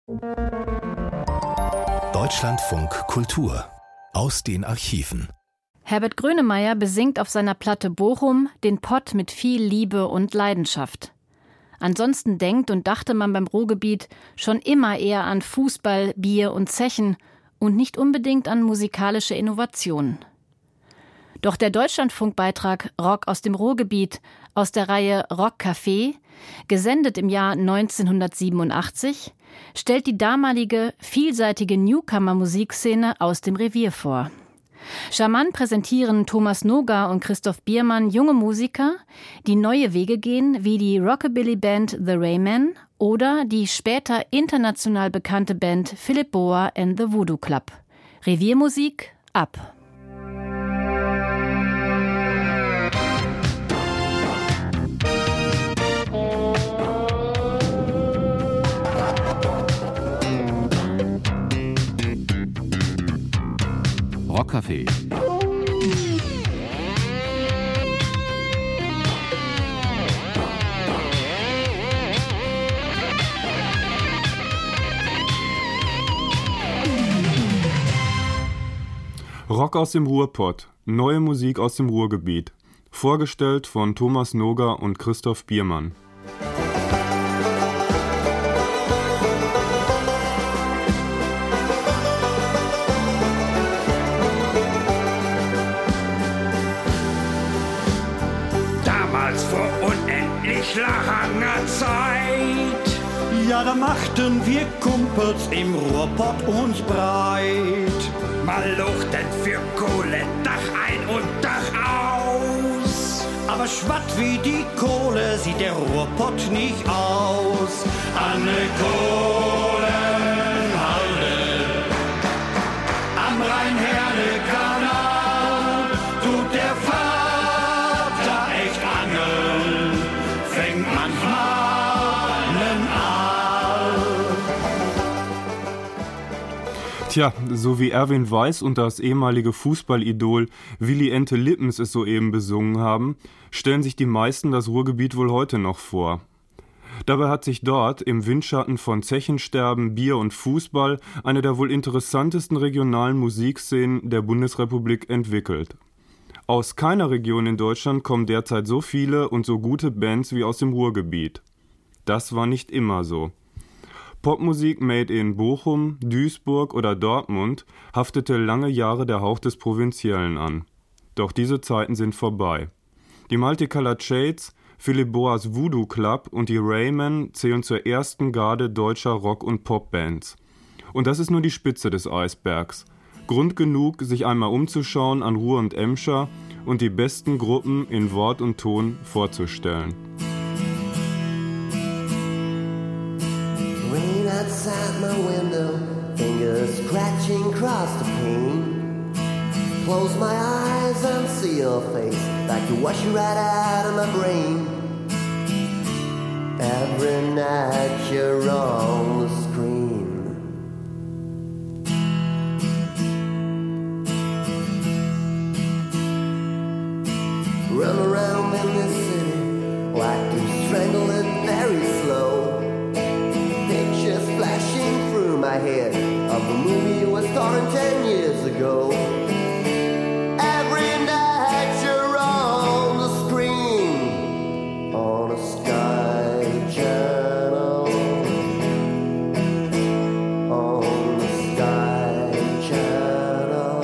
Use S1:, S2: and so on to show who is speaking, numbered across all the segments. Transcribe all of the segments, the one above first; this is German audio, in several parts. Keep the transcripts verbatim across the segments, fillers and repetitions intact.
S1: Deutschlandfunk Kultur aus den Archiven.
S2: Herbert Grönemeyer besingt auf seiner Platte Bochum den Pott mit viel Liebe und Leidenschaft. Ansonsten denkt und dachte man beim Ruhrgebiet schon immer eher an Fußball, Bier und Zechen und nicht unbedingt an musikalische Innovationen. Doch der Deutschlandfunkbeitrag Rock aus dem Ruhrgebiet aus der Reihe Rockcafé, gesendet im Jahr neunzehnhundertsiebenundachtzig, stellt die damalige vielseitige Newcomer-Musikszene aus dem Revier vor. Charmant präsentieren Thomas Noga und Christoph Biermann junge Musiker, die neue Wege gehen, wie die Rockabilly-Band The Raymen oder die später international bekannte Band Philip Boa and the Voodoo Club. Reviermusik ab!
S3: Rockcafé.
S4: Rock aus dem Ruhrpott, neue Musik aus dem Ruhrgebiet. Vorgestellt von Thomas Noga und Christoph Biermann.
S5: Langer Zeit. Ja, da machten wir Kumpels im Ruhrpott uns breit. Mal luchten für Kohle, Dach ein und Dach aus. Aber schwatt wie die Kohle sieht der Ruhrpott nicht aus. An ne Kohlenhalde am Rhein-Herne-Kanal tut der Vater echt angeln. Fängt manchmal nen Aal.
S4: Tja, so wie Erwin Weiß und das ehemalige Fußballidol Willy Ente Lippens es soeben besungen haben, stellen sich die meisten das Ruhrgebiet wohl heute noch vor. Dabei hat sich dort im Windschatten von Zechensterben, Bier und Fußball eine der wohl interessantesten regionalen Musikszenen der Bundesrepublik entwickelt. Aus keiner Region in Deutschland kommen derzeit so viele und so gute Bands wie aus dem Ruhrgebiet. Das war nicht immer so. Popmusik made in Bochum, Duisburg oder Dortmund haftete lange Jahre der Hauch des Provinziellen an. Doch diese Zeiten sind vorbei. Die Multicolored Shades, Philip Boas Voodoo Club und die Raymen zählen zur ersten Garde deutscher Rock- und Popbands. Und das ist nur die Spitze des Eisbergs. Grund genug, sich einmal umzuschauen an Ruhr und Emscher und die besten Gruppen in Wort und Ton vorzustellen.
S6: Rain outside my window, fingers scratching across the pane. Close my eyes and see your face, like to wash you right out of my brain. Every night you're on the screen. Run around in this city like to strangle it very slow. Pictures flashing through my head of the movie was starring ten years ago. Every night you're on the screen, on a Sky Channel, on the Sky Channel.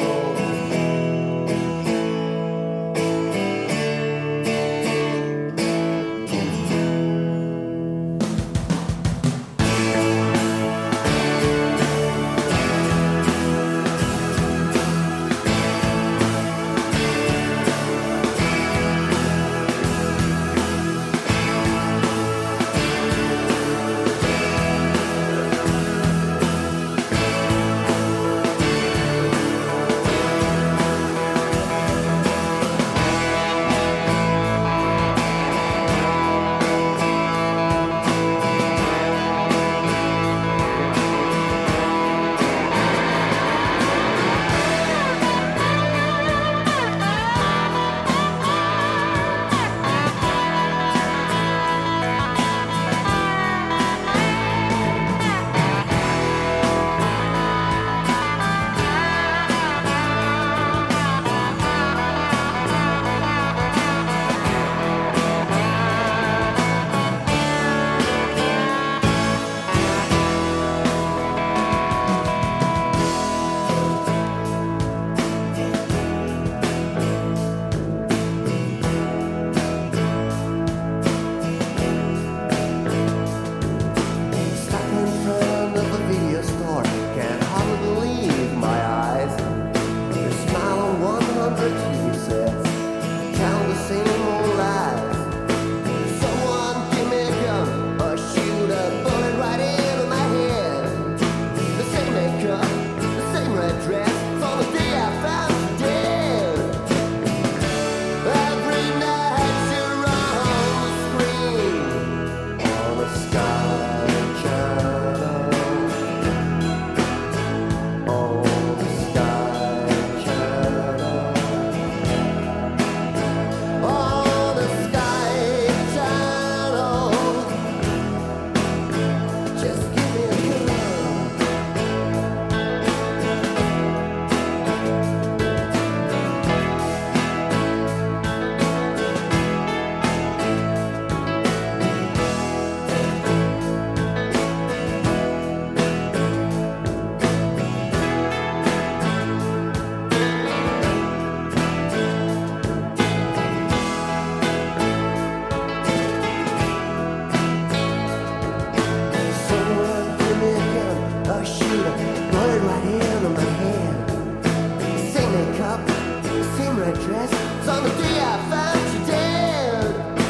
S6: on the day I found you dead.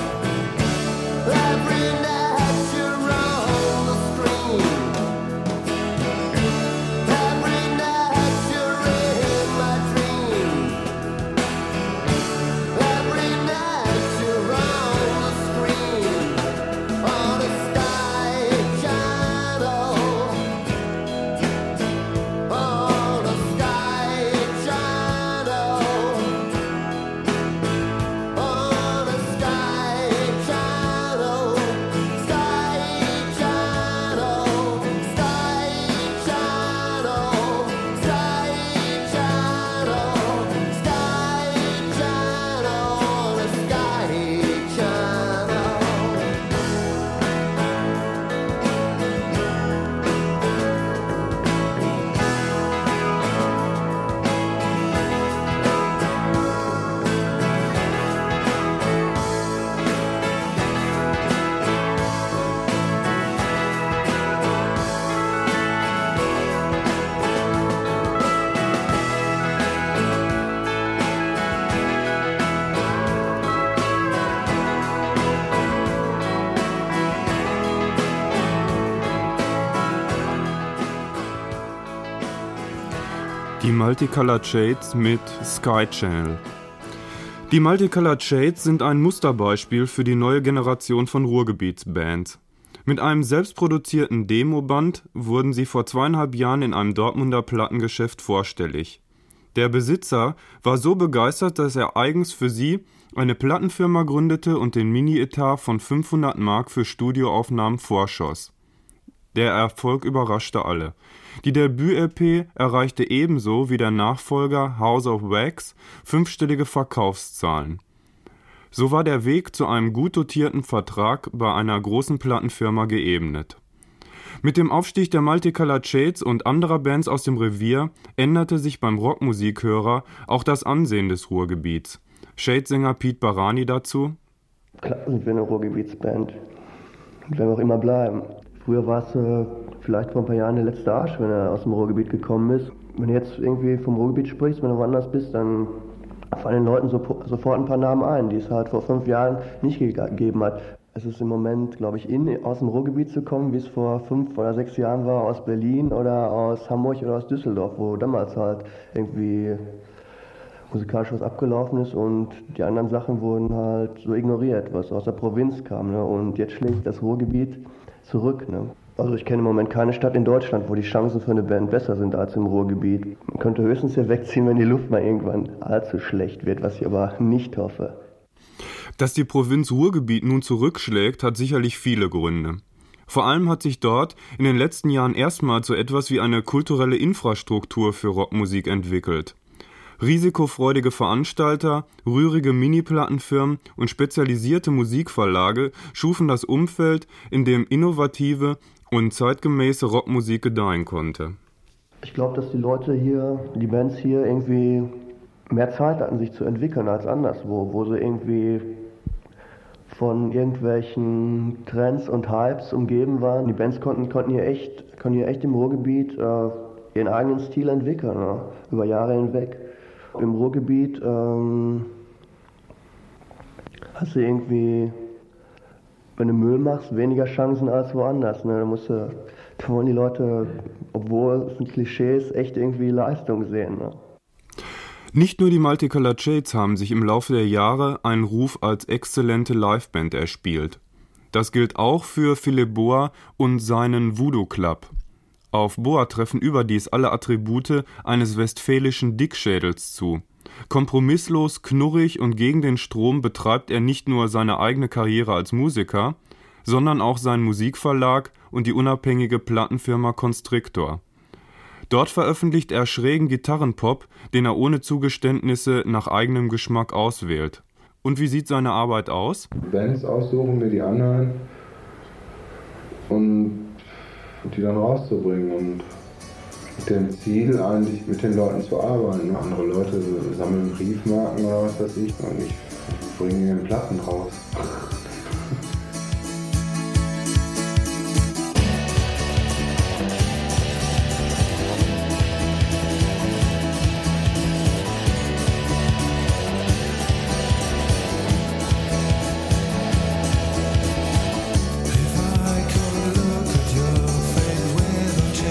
S6: Every night you're on the screen. Every night you're in my dream. Every night you're on the screen. On a sky channel. On a sky channel. On a sky channel. Sky channel. Sky channel. Sky channel. Sky channel. On a sky channel.
S4: Die Multicolored Shades mit Sky Channel. Die Multicolored Shades sind ein Musterbeispiel für die neue Generation von Ruhrgebietsbands. Mit einem selbstproduzierten Demoband wurden sie vor zweieinhalb Jahren in einem Dortmunder Plattengeschäft vorstellig. Der Besitzer war so begeistert, dass er eigens für sie eine Plattenfirma gründete und den Mini-Etat von fünfhundert Mark für Studioaufnahmen vorschoss. Der Erfolg überraschte alle. Die Debüt-L P erreichte ebenso wie der Nachfolger House of Wax fünfstellige Verkaufszahlen. So war der Weg zu einem gut dotierten Vertrag bei einer großen Plattenfirma geebnet. Mit dem Aufstieg der Multicolored Shades und anderer Bands aus dem Revier änderte sich beim Rockmusikhörer auch das Ansehen des Ruhrgebiets. Shades-Sänger Pete Barani dazu:
S3: Klar sind wir eine Ruhrgebietsband und werden wir auch immer bleiben. Früher war es äh, vielleicht vor ein paar Jahren der letzte Arsch, wenn er aus dem Ruhrgebiet gekommen ist. Wenn du jetzt irgendwie vom Ruhrgebiet sprichst, wenn du woanders bist, dann fallen den Leuten so, sofort ein paar Namen ein, die es halt vor fünf Jahren nicht gegeben hat. Es ist im Moment, glaube ich, in, aus dem Ruhrgebiet zu kommen, wie es vor fünf oder sechs Jahren war, aus Berlin oder aus Hamburg oder aus Düsseldorf, wo damals halt irgendwie musikalisch was abgelaufen ist und die anderen Sachen wurden halt so ignoriert, was aus der Provinz kam. Ne? Und jetzt schlägt das Ruhrgebiet zurück. Ne? Also ich kenne im Moment keine Stadt in Deutschland, wo die Chancen für eine Band besser sind als im Ruhrgebiet. Man könnte höchstens hier wegziehen, wenn die Luft mal irgendwann allzu schlecht wird, was ich aber nicht hoffe.
S4: Dass die Provinz Ruhrgebiet nun zurückschlägt, hat sicherlich viele Gründe. Vor allem hat sich dort in den letzten Jahren erstmals so etwas wie eine kulturelle Infrastruktur für Rockmusik entwickelt. Risikofreudige Veranstalter, rührige Mini-Plattenfirmen und spezialisierte Musikverlage schufen das Umfeld, in dem innovative und zeitgemäße Rockmusik gedeihen konnte.
S3: Ich glaube, dass die Leute hier, die Bands hier irgendwie mehr Zeit hatten, sich zu entwickeln als anderswo, wo sie irgendwie von irgendwelchen Trends und Hypes umgeben waren. Die Bands konnten, konnten, hier, echt, konnten hier echt im Ruhrgebiet äh, ihren eigenen Stil entwickeln, ne? Über Jahre hinweg. Im Ruhrgebiet ähm, hast du irgendwie, wenn du Müll machst, weniger Chancen als woanders. Ne? Da, musst du, da wollen die Leute, obwohl es ein Klischee ist, echt irgendwie Leistung sehen. Ne?
S4: Nicht nur die Multicolored Shades haben sich im Laufe der Jahre einen Ruf als exzellente Liveband erspielt. Das gilt auch für Philipp Boa und seinen Voodoo Club. Auf Boa treffen überdies alle Attribute eines westfälischen Dickschädels zu. Kompromisslos, knurrig und gegen den Strom betreibt er nicht nur seine eigene Karriere als Musiker, sondern auch seinen Musikverlag und die unabhängige Plattenfirma Constrictor. Dort veröffentlicht er schrägen Gitarrenpop, den er ohne Zugeständnisse nach eigenem Geschmack auswählt. Und wie sieht seine Arbeit aus?
S7: Bands aussuchen, mir die anhören und die dann rauszubringen und mit dem Ziel eigentlich mit den Leuten zu arbeiten. Andere Leute sammeln Briefmarken oder was weiß ich und ich bringe den Platten raus.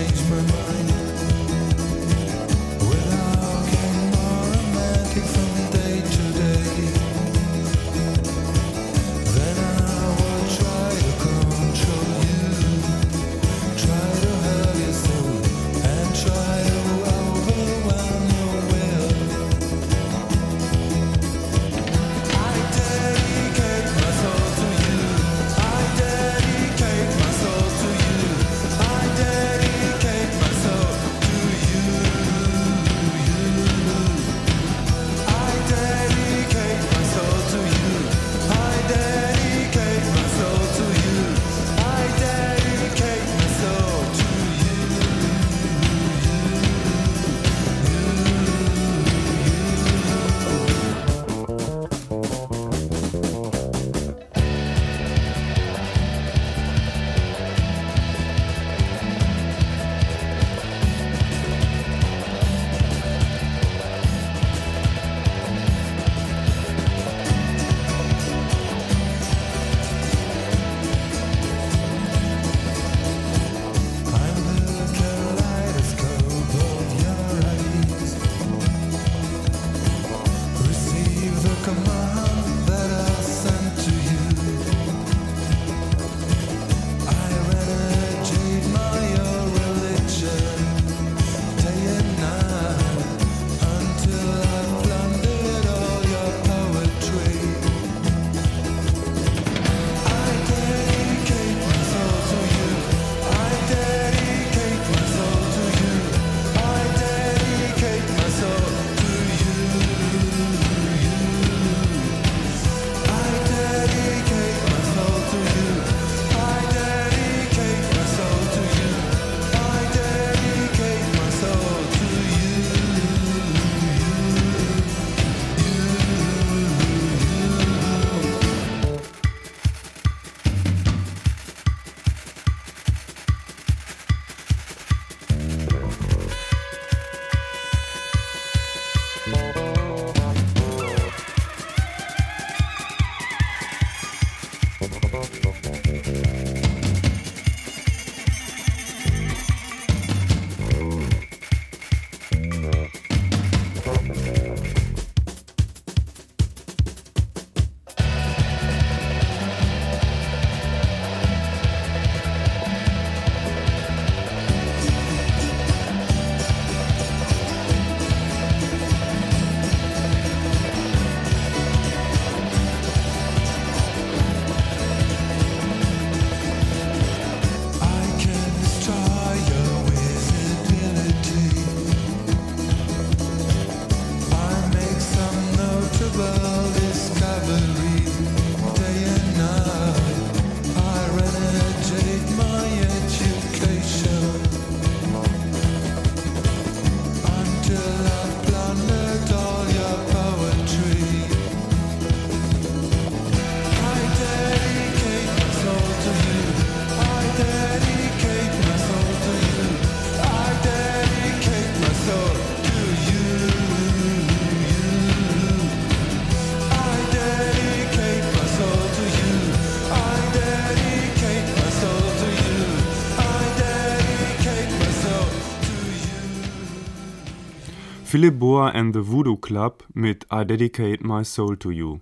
S4: Philip Boa and the Voodoo Club mit I Dedicate My Soul to You.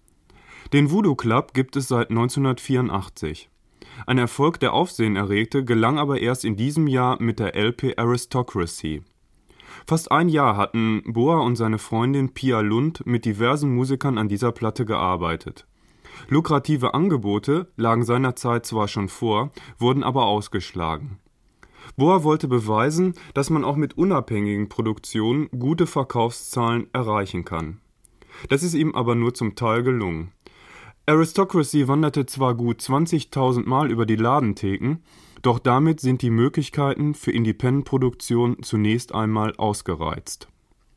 S4: Den Voodoo Club gibt es seit neunzehnhundertvierundachtzig. Ein Erfolg, der Aufsehen erregte, gelang aber erst in diesem Jahr mit der L P Aristocracy. Fast ein Jahr hatten Boa und seine Freundin Pia Lund mit diversen Musikern an dieser Platte gearbeitet. Lukrative Angebote lagen seinerzeit zwar schon vor, wurden aber ausgeschlagen. Boa wollte beweisen, dass man auch mit unabhängigen Produktionen gute Verkaufszahlen erreichen kann. Das ist ihm aber nur zum Teil gelungen. Aristocracy wanderte zwar gut zwanzigtausend Mal über die Ladentheken, doch damit sind die Möglichkeiten für Independent-Produktion zunächst einmal ausgereizt.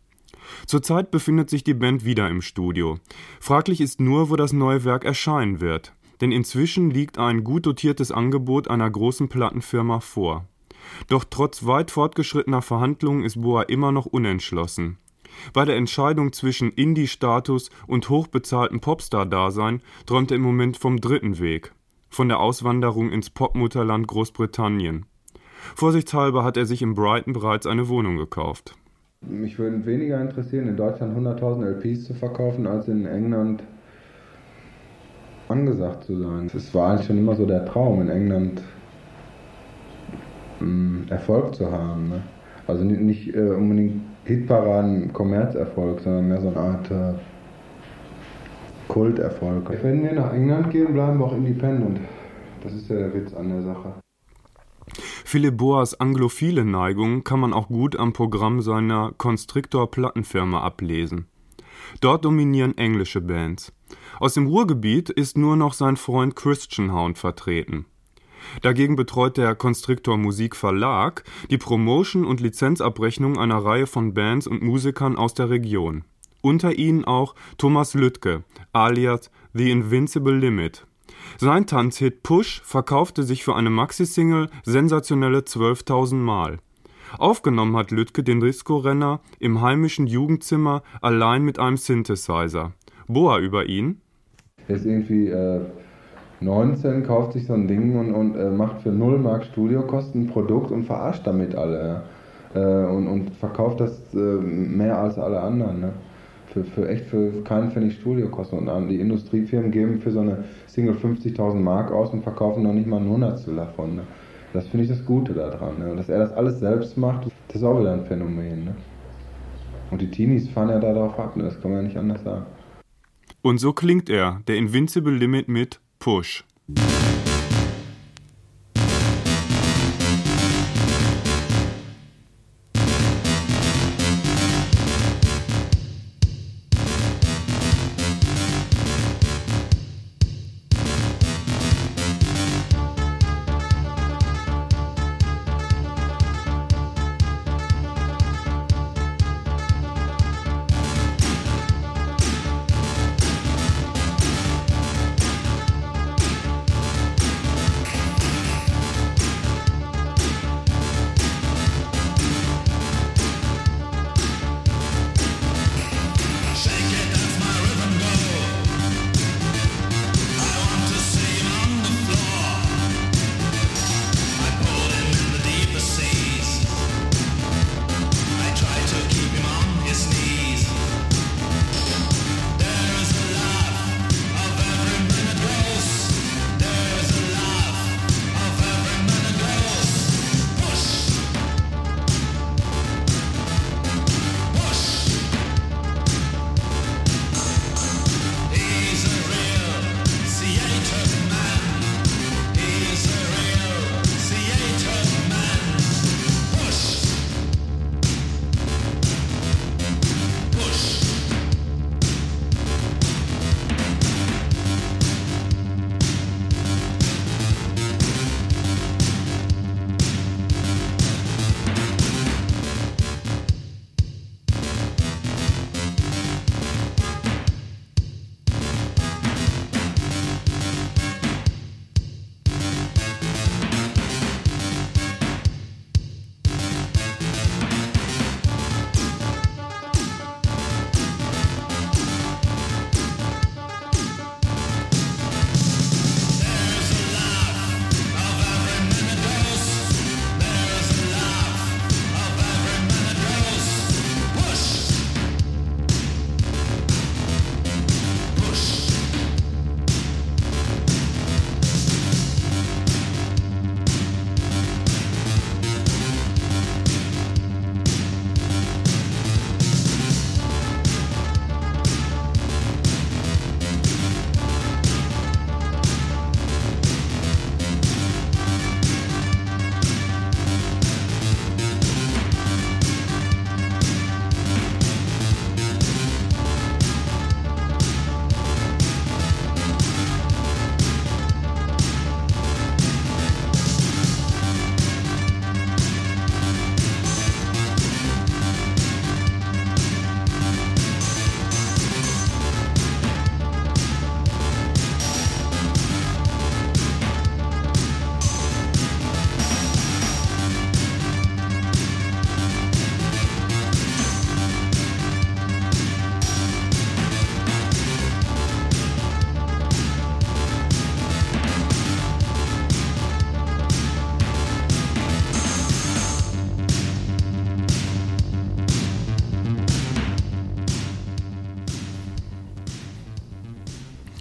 S4: Zurzeit befindet sich die Band wieder im Studio. Fraglich ist nur, wo das neue Werk erscheinen wird, denn inzwischen liegt ein gut dotiertes Angebot einer großen Plattenfirma vor. Doch trotz weit fortgeschrittener Verhandlungen ist Boa immer noch unentschlossen. Bei der Entscheidung zwischen Indie-Status und hochbezahltem Popstar-Dasein träumt er im Moment vom dritten Weg, von der Auswanderung ins Popmutterland Großbritannien. Vorsichtshalber hat er sich in Brighton bereits eine Wohnung gekauft.
S7: Mich würde weniger interessieren, in Deutschland hunderttausend L Ps zu verkaufen, als in England angesagt zu sein. Es war eigentlich schon immer so der Traum, in England mh, Erfolg zu haben. Ne? Also nicht, nicht äh, unbedingt Hitparaden, Kommerzerfolg, sondern mehr so eine Art äh, Kulterfolg. Wenn wir nach England gehen, bleiben wir auch independent. Das ist ja der Witz an der Sache.
S4: Philipp Boas anglophile Neigung kann man auch gut am Programm seiner Constrictor-Plattenfirma ablesen. Dort dominieren englische Bands. Aus dem Ruhrgebiet ist nur noch sein Freund Christian Hound vertreten. Dagegen betreut der Constrictor Musikverlag die Promotion und Lizenzabrechnung einer Reihe von Bands und Musikern aus der Region. Unter ihnen auch Thomas Lüttke, alias The Invincible Limit. Sein Tanzhit Push verkaufte sich für eine Maxi-Single sensationelle zwölftausend Mal. Aufgenommen hat Lüttke den Disco-Renner im heimischen Jugendzimmer allein mit einem Synthesizer. Boa über ihn:
S7: Er ist irgendwie äh, neunzehn, kauft sich so ein Ding und, und äh, macht für null Mark Studiokosten ein Produkt und verarscht damit alle. Ja? Äh, und, und verkauft das äh, mehr als alle anderen. Ne? Für, für echt für keinen Pfennig Studiokosten. Und die Industriefirmen geben für so eine Single fünfzigtausend Mark aus und verkaufen noch nicht mal ein Hundertstel davon. Ne? Das finde ich das Gute daran. Ne? Dass er das alles selbst macht, das ist auch wieder ein Phänomen. Ne? Und die Teenies fahren ja darauf ab, ne? Das kann man ja nicht anders sagen.
S4: Und so klingt er, der Invincible Limit mit Push.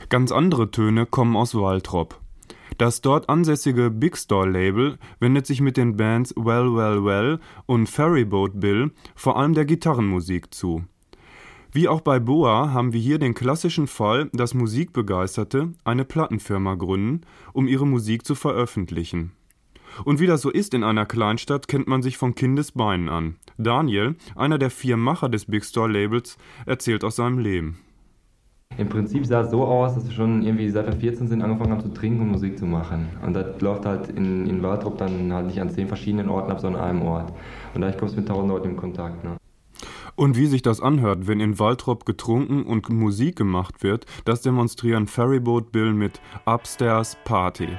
S4: Ganz andere Töne kommen aus Waltrop. Das dort ansässige Big Store Label wendet sich mit den Bands Well Well Well und Ferryboat Bill vor allem der Gitarrenmusik zu. Wie auch bei Boa haben wir hier den klassischen Fall, dass Musikbegeisterte eine Plattenfirma gründen, um ihre Musik zu veröffentlichen. Und wie das so ist in einer Kleinstadt, kennt man sich von Kindesbeinen an. Daniel, einer der vier Macher des Big Store Labels, erzählt aus seinem Leben.
S8: Im Prinzip sah es so aus, dass wir schon irgendwie seit wir vierzehn sind angefangen haben zu trinken und Musik zu machen. Und das läuft halt in, in Waltrop dann halt nicht an zehn verschiedenen Orten ab, sondern an einem Ort. Und da kommst du mit tausend Leuten in Kontakt. Ne?
S4: Und wie sich das anhört, wenn in Waltrop getrunken und Musik gemacht wird, das demonstrieren Ferryboat Bill mit Upstairs Party.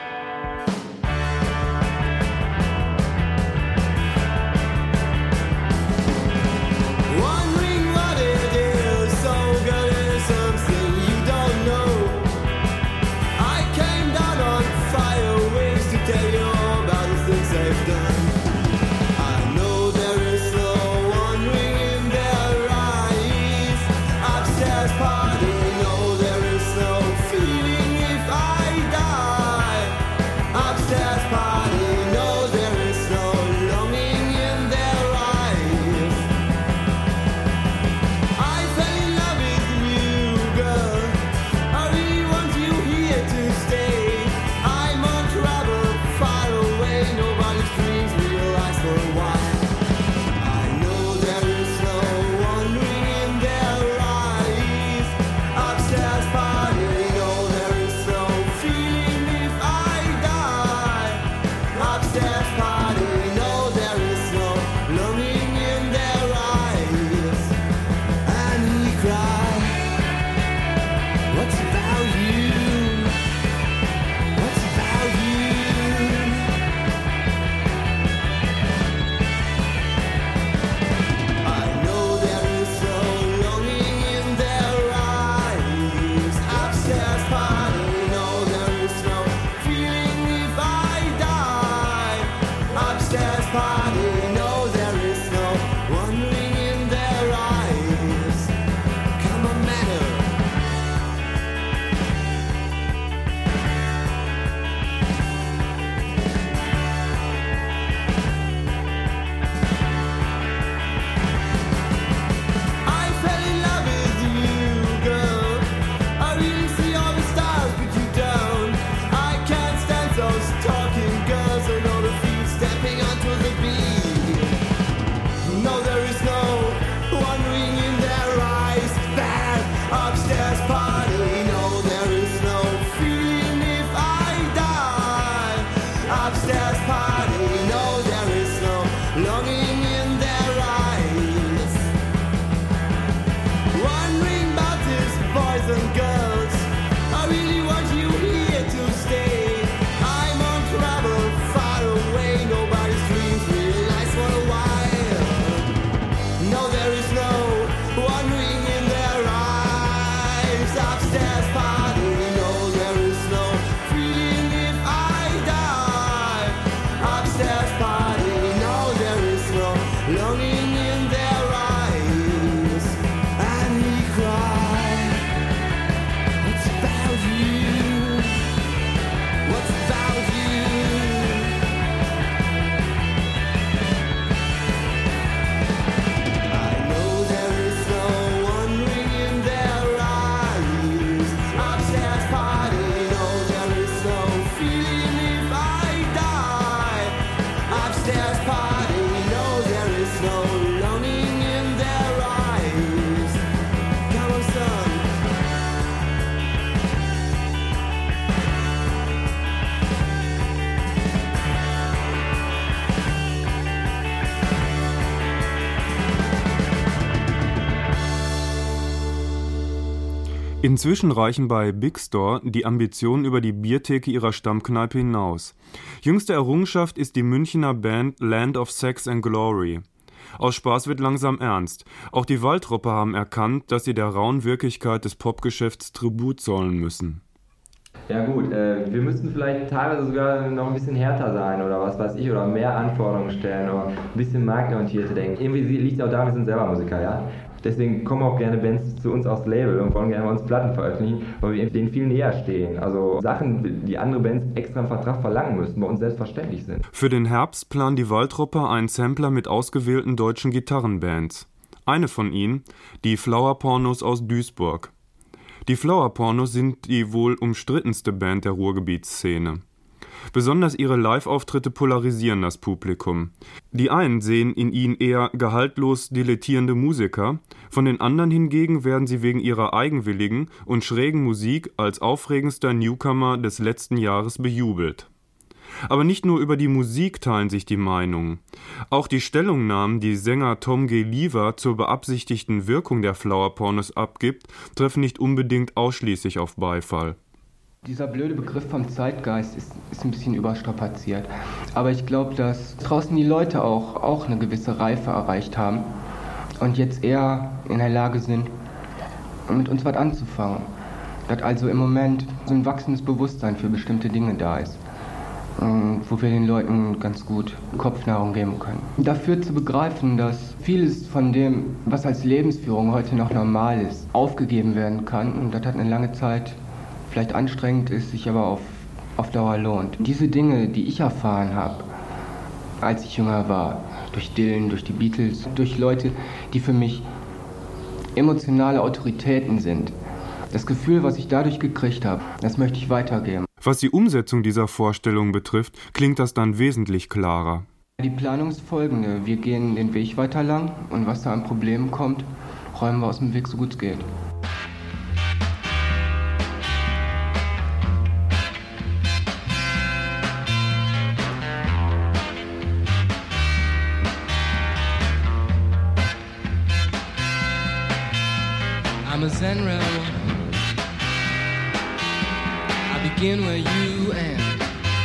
S4: Inzwischen reichen bei Big Store die Ambitionen über die Biertheke ihrer Stammkneipe hinaus. Jüngste Errungenschaft ist die Münchner Band Land of Sex and Glory. Aus Spaß wird langsam ernst. Auch die Waltropper haben erkannt, dass sie der rauen Wirklichkeit des Popgeschäfts Tribut zollen müssen.
S8: Ja gut, äh, wir müssten vielleicht teilweise sogar noch ein bisschen härter sein oder was weiß ich, oder mehr Anforderungen stellen oder ein bisschen marktorientierter denken. Irgendwie liegt es auch daran, wir sind selber Musiker, ja. Deswegen kommen auch gerne Bands zu uns aufs Label und wollen gerne bei uns Platten veröffentlichen, weil wir denen viel näher stehen. Also Sachen, die andere Bands extra einen Vertrag verlangen müssten, bei uns selbstverständlich sind.
S4: Für den Herbst plant die Waldtruppe einen Sampler mit ausgewählten deutschen Gitarrenbands. Eine von ihnen, die Flower Pornos aus Duisburg. Die Flower Pornos sind die wohl umstrittenste Band der Ruhrgebietsszene. Besonders ihre Live-Auftritte polarisieren das Publikum. Die einen sehen in ihnen eher gehaltlos dilettierende Musiker, von den anderen hingegen werden sie wegen ihrer eigenwilligen und schrägen Musik als aufregendster Newcomer des letzten Jahres bejubelt. Aber nicht nur über die Musik teilen sich die Meinungen. Auch die Stellungnahmen, die Sänger Tom G. Lever zur beabsichtigten Wirkung der Flower Pornos abgibt, treffen nicht unbedingt ausschließlich auf Beifall.
S9: Dieser blöde Begriff vom Zeitgeist ist, ist ein bisschen überstrapaziert. Aber ich glaube, dass draußen die Leute auch, auch eine gewisse Reife erreicht haben und jetzt eher in der Lage sind, mit uns was anzufangen. Dass also im Moment so ein wachsendes Bewusstsein für bestimmte Dinge da ist, wo wir den Leuten ganz gut Kopfnahrung geben können. Dafür zu begreifen, dass vieles von dem, was als Lebensführung heute noch normal ist, aufgegeben werden kann. Und das hat eine lange Zeit vielleicht anstrengend ist, sich aber auf, auf Dauer lohnt. Diese Dinge, die ich erfahren habe, als ich jünger war, durch Dylan, durch die Beatles, durch Leute, die für mich emotionale Autoritäten sind. Das Gefühl, was ich dadurch gekriegt habe, das möchte ich weitergeben.
S4: Was die Umsetzung dieser Vorstellung betrifft, klingt das dann wesentlich klarer.
S9: Die Planung ist folgende. Wir gehen den Weg weiter lang und was da an Problemen kommt, räumen wir aus dem Weg, so gut es geht.
S10: I'm a Zen rebel. I begin where you end.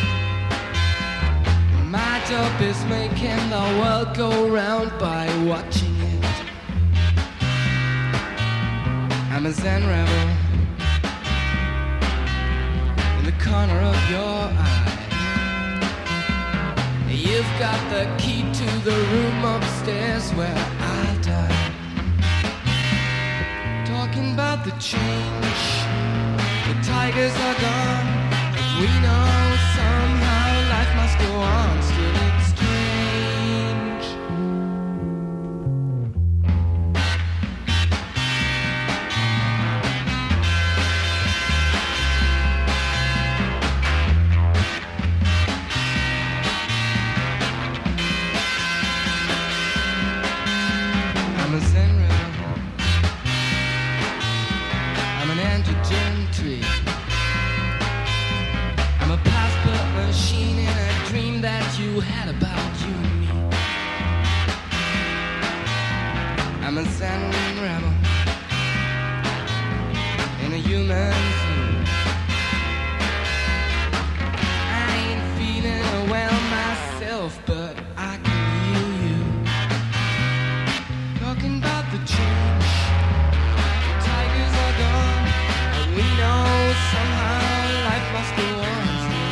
S10: My job is making the world go round by watching it. I'm a Zen rebel in the corner of your eye. You've got the key to the room upstairs where I'll die. Talking about the change, the tigers are gone. We know somehow life must go on, still it's strange. I'm a Zen rebel. I'm an androgen tree. I'm a passport machine in a dream that you had about you and me. I'm a Zen rebel in a human food. I ain't feeling well myself, but I can heal you. Talking about the change, the tigers are gone, and we know somehow life must go on.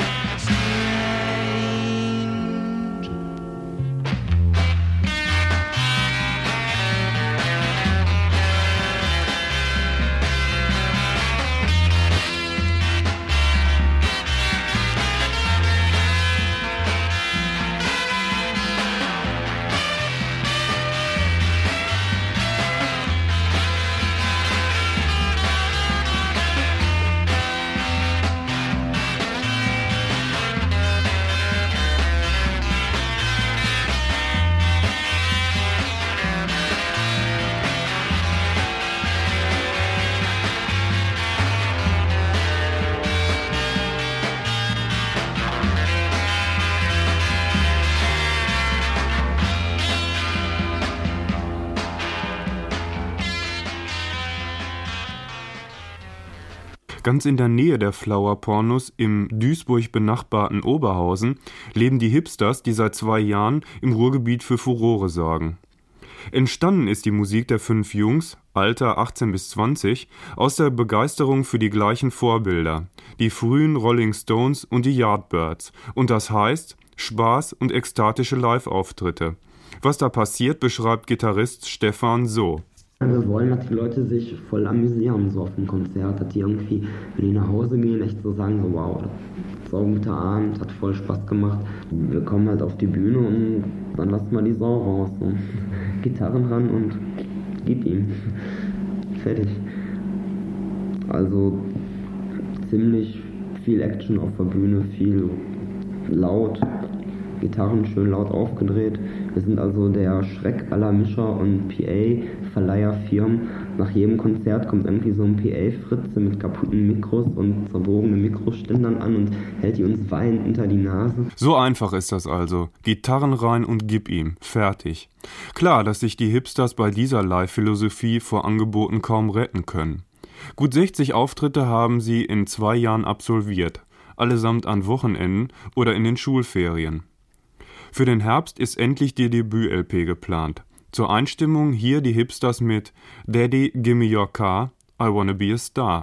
S4: Ganz in der Nähe der Flower Pornos, im Duisburg benachbarten Oberhausen, leben die Hipsters, die seit zwei Jahren im Ruhrgebiet für Furore sorgen. Entstanden ist die Musik der fünf Jungs, Alter achtzehn bis zwanzig, aus der Begeisterung für die gleichen Vorbilder, die frühen Rolling Stones und die Yardbirds. Und das heißt Spaß und ekstatische Live-Auftritte. Was da passiert, beschreibt Gitarrist Stefan so.
S11: Wir wollen, dass die Leute sich voll amüsieren, so auf dem Konzert, dass die irgendwie, wenn die nach Hause gehen, echt so sagen, so wow, das war ein guter Abend, hat voll Spaß gemacht. Wir kommen halt auf die Bühne und dann lassen wir die Sau raus. So. Gitarren ran und gib ihm. Fertig. Also ziemlich viel Action auf der Bühne, viel laut, Gitarren schön laut aufgedreht. Wir sind also der Schreck aller Mischer und P A-Verleiherfirmen. Nach jedem Konzert kommt irgendwie so ein P A-Fritze mit kaputten Mikros und zerbogenen Mikroständern an und hält die uns weinend unter die Nase.
S4: So einfach ist das also. Gitarren rein und gib ihm. Fertig. Klar, dass sich die Hipsters bei dieser Live-Philosophie vor Angeboten kaum retten können. Gut sechzig Auftritte haben sie in zwei Jahren absolviert, allesamt an Wochenenden oder in den Schulferien. Für den Herbst ist endlich die Debüt-L P geplant. Zur Einstimmung hier die Hipsters mit Daddy, Gimme Your Car, I Wanna Be a Star.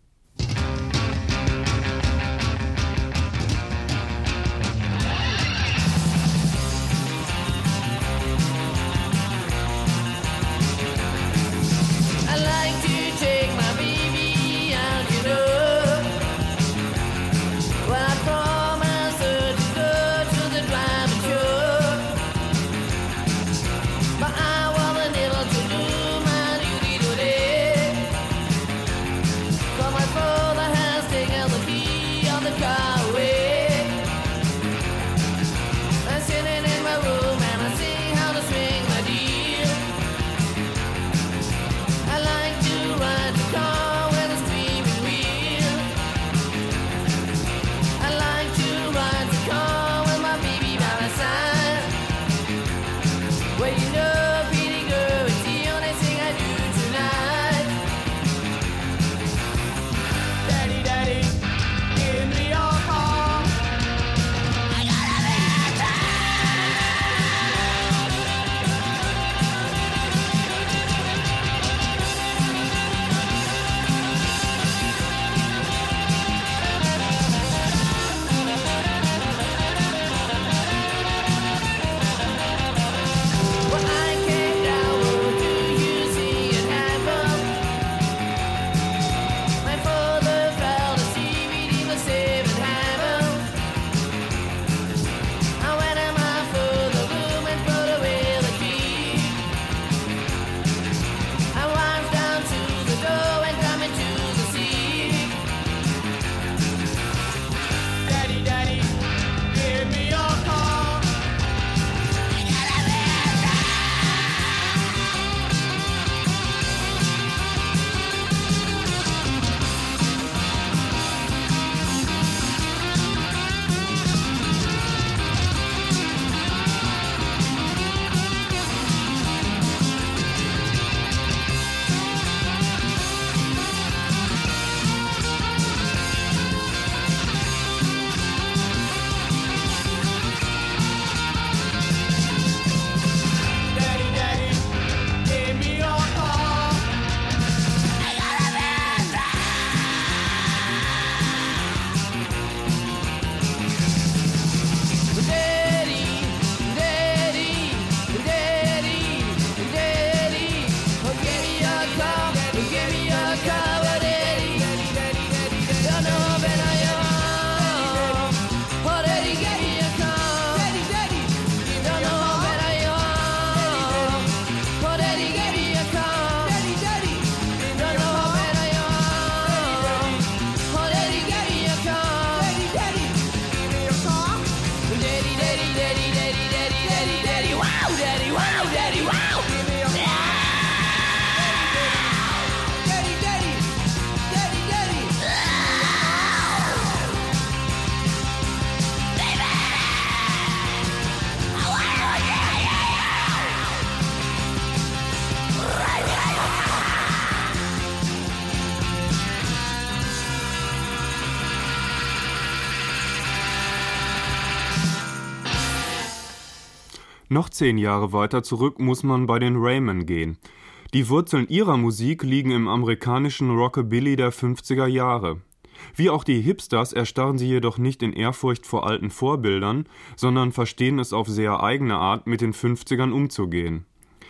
S4: Noch zehn Jahre weiter zurück muss man bei den Ramen gehen. Die Wurzeln ihrer Musik liegen im amerikanischen Rockabilly der fünfziger Jahre. Wie auch die Hipsters erstarren sie jedoch nicht in Ehrfurcht vor alten Vorbildern, sondern verstehen es auf sehr eigene Art, mit den fünfzigern umzugehen.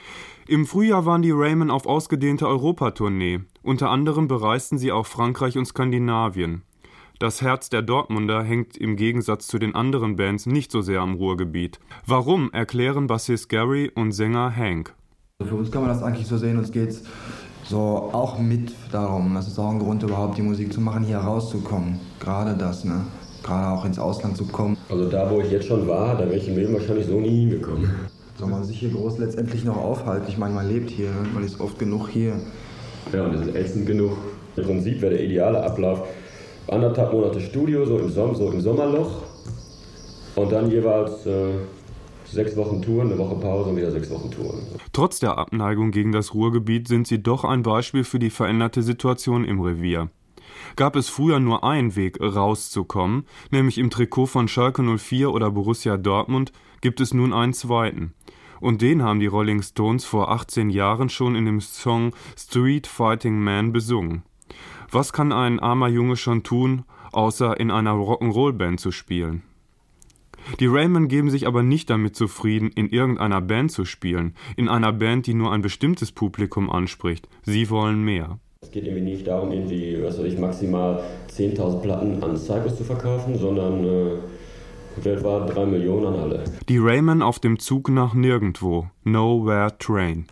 S4: Im Frühjahr waren die Ramen auf ausgedehnter Europatournee. Unter anderem bereisten sie auch Frankreich und Skandinavien. Das Herz der Dortmunder hängt im Gegensatz zu den anderen Bands nicht so sehr am Ruhrgebiet. Warum, erklären Bassist Gary und Sänger Hank.
S12: Für uns kann man das eigentlich so sehen, uns geht's so auch mit darum. Das ist auch ein Grund, überhaupt die Musik zu machen, hier rauszukommen. Gerade das, ne? Gerade auch ins Ausland zu kommen.
S13: Also da, wo ich jetzt schon war, da wäre ich im Leben wahrscheinlich so nie hingekommen.
S12: Soll man sich hier groß letztendlich noch aufhalten? Ich meine, man lebt hier, ne? Man ist oft genug hier.
S13: Ja, und es ist ätzend genug. Im Prinzip wäre der ideale Ablauf anderthalb Monate Studio, so im, Som- so im Sommerloch. Und dann jeweils äh, sechs Wochen Touren, eine Woche Pause und wieder sechs Wochen Touren.
S4: Trotz der Abneigung gegen das Ruhrgebiet sind sie doch ein Beispiel für die veränderte Situation im Revier. Gab es früher nur einen Weg, rauszukommen, nämlich im Trikot von Schalke null vier oder Borussia Dortmund, gibt es nun einen zweiten. Und den haben die Rolling Stones vor achtzehn Jahren schon in dem Song Street Fighting Man besungen. Was kann ein armer Junge schon tun, außer in einer Rock'n'Roll-Band zu spielen? Die Ramen geben sich aber nicht damit zufrieden, in irgendeiner Band zu spielen, in einer Band, die nur ein bestimmtes Publikum anspricht. Sie wollen mehr.
S13: Es geht irgendwie nicht darum, irgendwie, was weiß ich, maximal zehntausend Platten an Cypress zu verkaufen, sondern äh, weltweit drei Millionen an alle.
S4: Die Ramen auf dem Zug nach nirgendwo. Nowhere Train.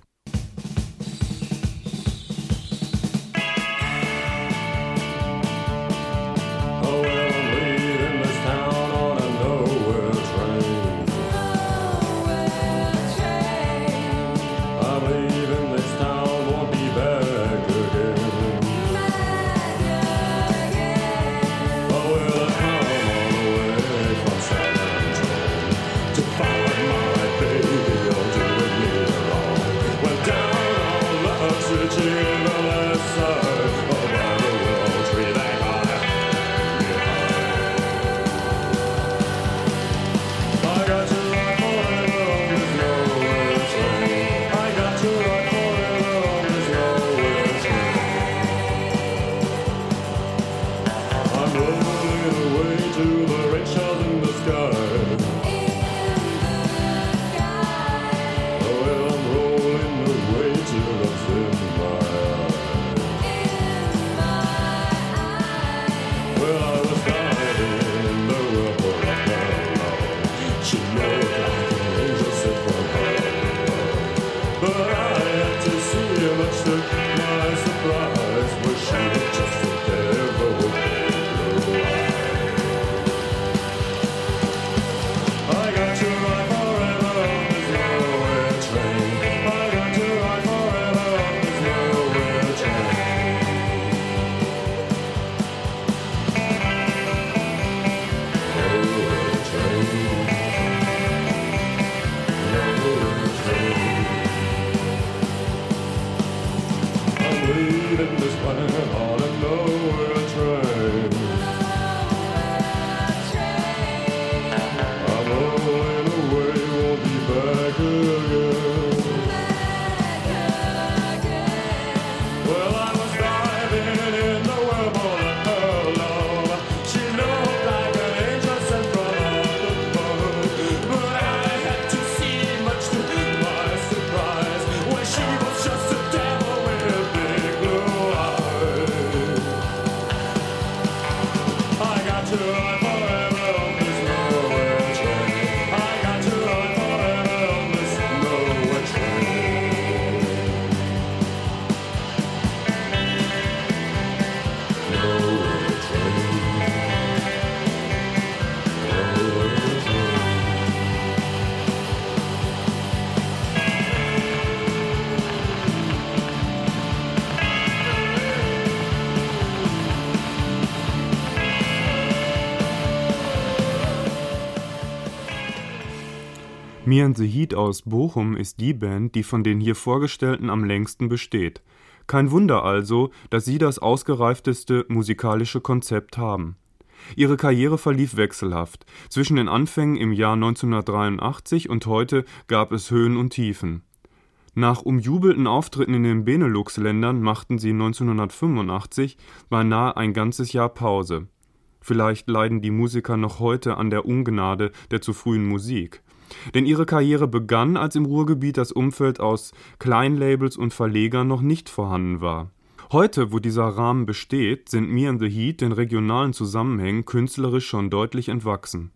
S4: Me and the Heat aus Bochum ist die Band, die von den hier vorgestellten am längsten besteht. Kein Wunder also, dass sie das ausgereifteste musikalische Konzept haben. Ihre Karriere verlief wechselhaft. Zwischen den Anfängen im Jahr neunzehnhundertdreiundachtzig und heute gab es Höhen und Tiefen. Nach umjubelten Auftritten in den Benelux-Ländern machten sie neunzehnhundertfünfundachtzig beinahe ein ganzes Jahr Pause. Vielleicht leiden die Musiker noch heute an der Ungnade der zu frühen Musik. Denn ihre Karriere begann, als im Ruhrgebiet das Umfeld aus Kleinlabels und Verlegern noch nicht vorhanden war. Heute, wo dieser Rahmen besteht, sind Me and the Heat den regionalen Zusammenhängen künstlerisch schon deutlich entwachsen.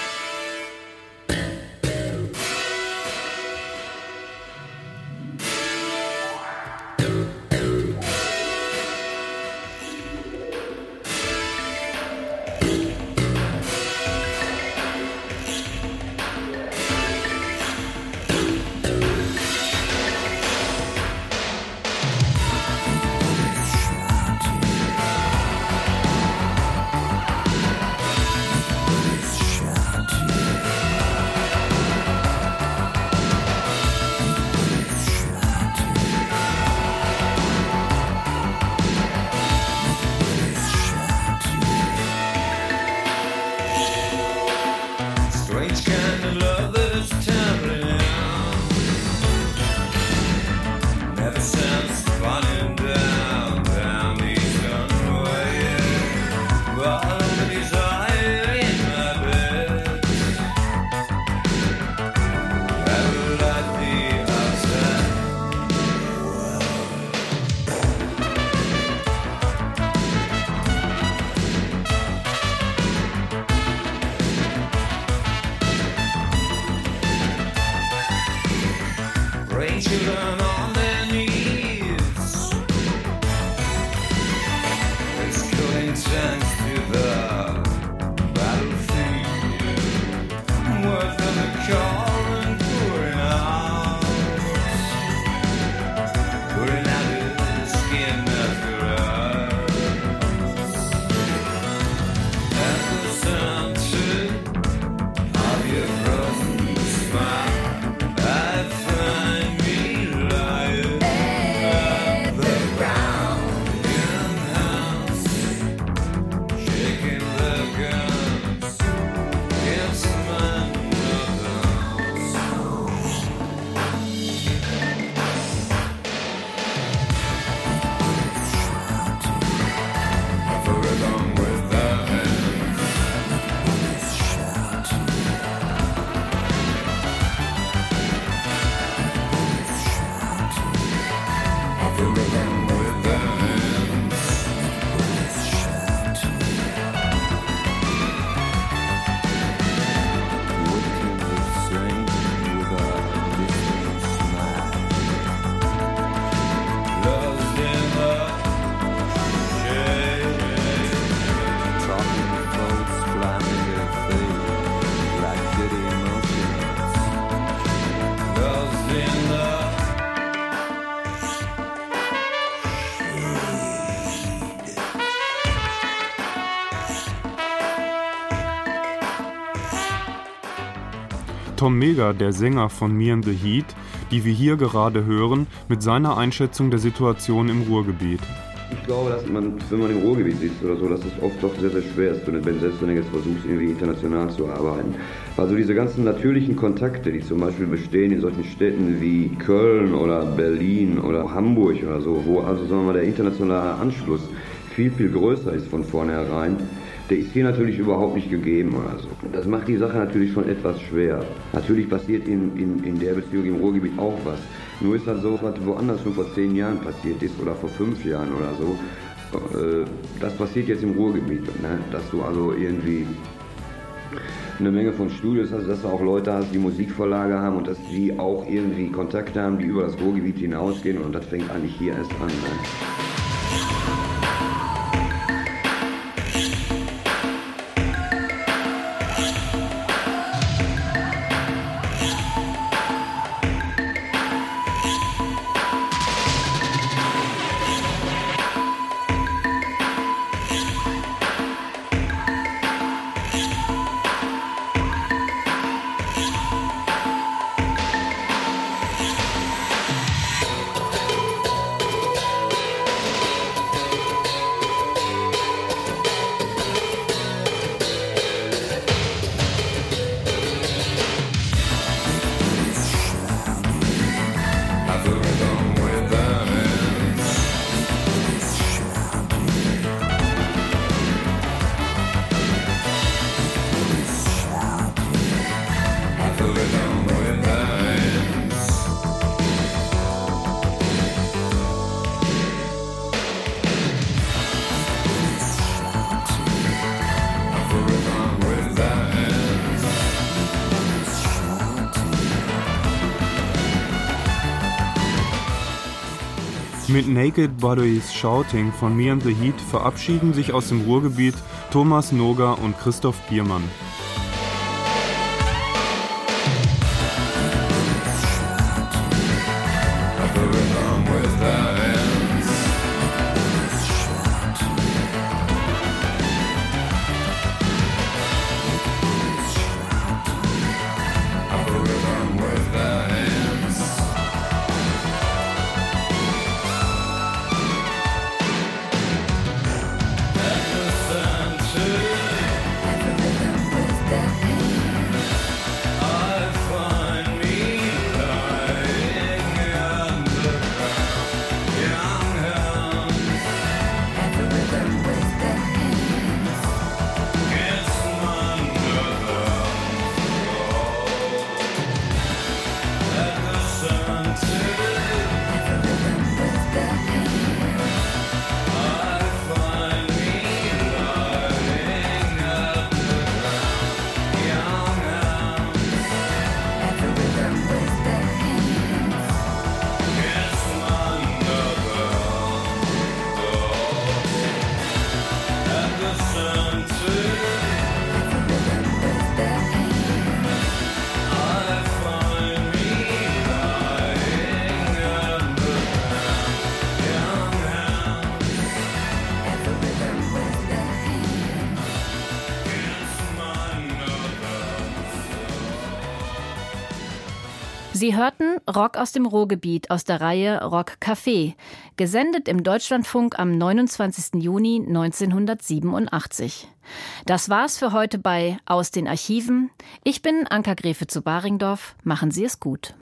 S4: Tom Mega, der Sänger von Me and the Heat, die wir hier gerade hören, mit seiner Einschätzung der Situation im Ruhrgebiet.
S14: Ich glaube, dass man, wenn man im Ruhrgebiet ist oder so, dass es oft doch sehr, sehr schwer ist, wenn, selbst wenn du jetzt versuchst, irgendwie international zu arbeiten. Also diese ganzen natürlichen Kontakte, die zum Beispiel bestehen in solchen Städten wie Köln oder Berlin oder Hamburg oder so, wo also sagen wir mal der internationale Anschluss viel, viel größer ist von vornherein, der ist hier natürlich überhaupt nicht gegeben oder so. Das macht die Sache natürlich schon etwas schwer. Natürlich passiert in, in, in der Beziehung im Ruhrgebiet auch was. Nur ist das so, was woanders schon vor zehn Jahren passiert ist oder vor fünf Jahren oder so. Äh, das passiert jetzt im Ruhrgebiet, ne? Dass du also irgendwie eine Menge von Studios hast, dass du auch Leute hast, die Musikverlage haben und dass die auch irgendwie Kontakte haben, die über das Ruhrgebiet hinausgehen, und das fängt eigentlich hier erst an. Ne?
S4: Mit Naked Bodies Shouting von Me and the Heat verabschieden sich aus dem Ruhrgebiet Thomas Noger und Christoph Biermann.
S2: Sie hörten Rock aus dem Ruhrgebiet aus der Reihe Rock Café, gesendet im Deutschlandfunk am neunundzwanzigsten Juni neunzehnhundertsiebenundachtzig. Das war's für heute bei Aus den Archiven. Ich bin Anka Gräfe zu Baringdorf. Machen Sie es gut.